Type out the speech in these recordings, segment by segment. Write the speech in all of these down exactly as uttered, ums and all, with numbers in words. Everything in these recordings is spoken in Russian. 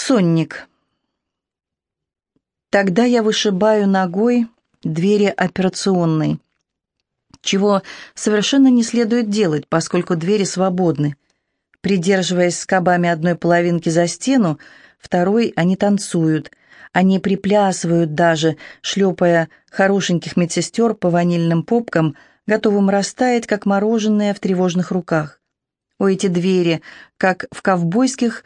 Сонник. Тогда я вышибаю ногой двери операционной, чего совершенно не следует делать, поскольку двери свободны. Придерживаясь скобами одной половинки за стену, второй они танцуют. Они приплясывают даже, шлепая хорошеньких медсестер по ванильным попкам, готовым растаять, как мороженое в тревожных руках. О, эти двери, как в ковбойских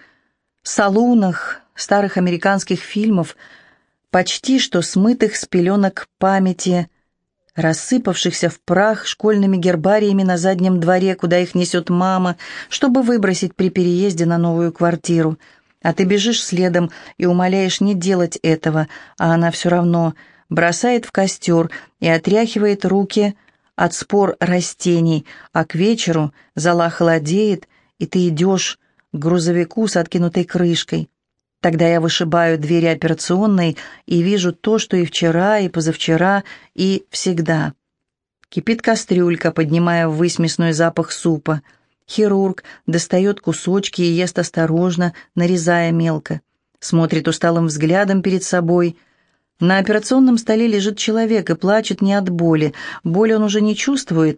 салунах старых американских фильмов, почти что смытых с пеленок памяти, рассыпавшихся в прах школьными гербариями на заднем дворе, куда их несет мама, чтобы выбросить при переезде на новую квартиру. А ты бежишь следом и умоляешь не делать этого, а она все равно бросает в костер и отряхивает руки от спор растений, а к вечеру зола холодеет, и ты идешь к грузовику с откинутой крышкой. Тогда я вышибаю двери операционной и вижу то, что и вчера, и позавчера, и всегда. Кипит кастрюлька, поднимая ввысь мясной запах супа. Хирург достает кусочки и ест осторожно, нарезая мелко. Смотрит усталым взглядом перед собой. На операционном столе лежит человек и плачет не от боли. Боль он уже не чувствует.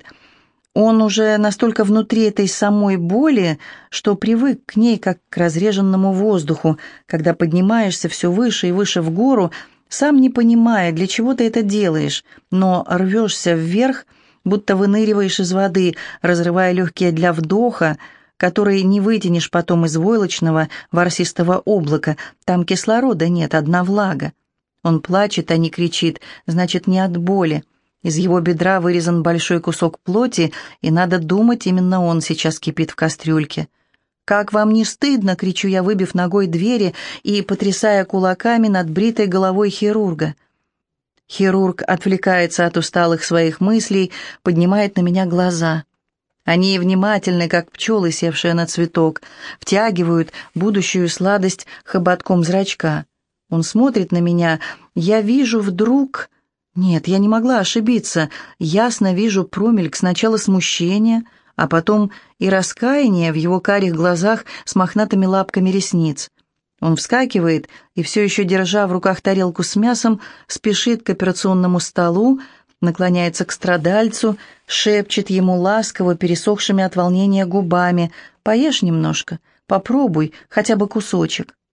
Он уже настолько внутри этой самой боли, что привык к ней, как к разреженному воздуху, когда поднимаешься все выше и выше в гору, сам не понимая, для чего ты это делаешь, но рвешься вверх, будто выныриваешь из воды, разрывая легкие для вдоха, который не вытянешь потом из войлочного ворсистого облака. Там кислорода нет, одна влага. Он плачет, а не кричит, значит, не от боли. Из его бедра вырезан большой кусок плоти, и, надо думать, именно он сейчас кипит в кастрюльке. «Как вам не стыдно?» — кричу я, выбив ногой двери и потрясая кулаками над бритой головой хирурга. Хирург отвлекается от усталых своих мыслей, поднимает на меня глаза. Они внимательны, как пчелы, севшие на цветок, втягивают будущую сладость хоботком зрачка. Он смотрит на меня, я вижу вдруг... Нет, я не могла ошибиться. Ясно вижу промельк сначала смущения, а потом и раскаяние в его карих глазах с мохнатыми лапками ресниц. Он вскакивает и, все еще держа в руках тарелку с мясом, спешит к операционному столу, наклоняется к страдальцу, шепчет ему ласково, пересохшими от волнения губами: «Поешь немножко, попробуй, хотя бы кусочек».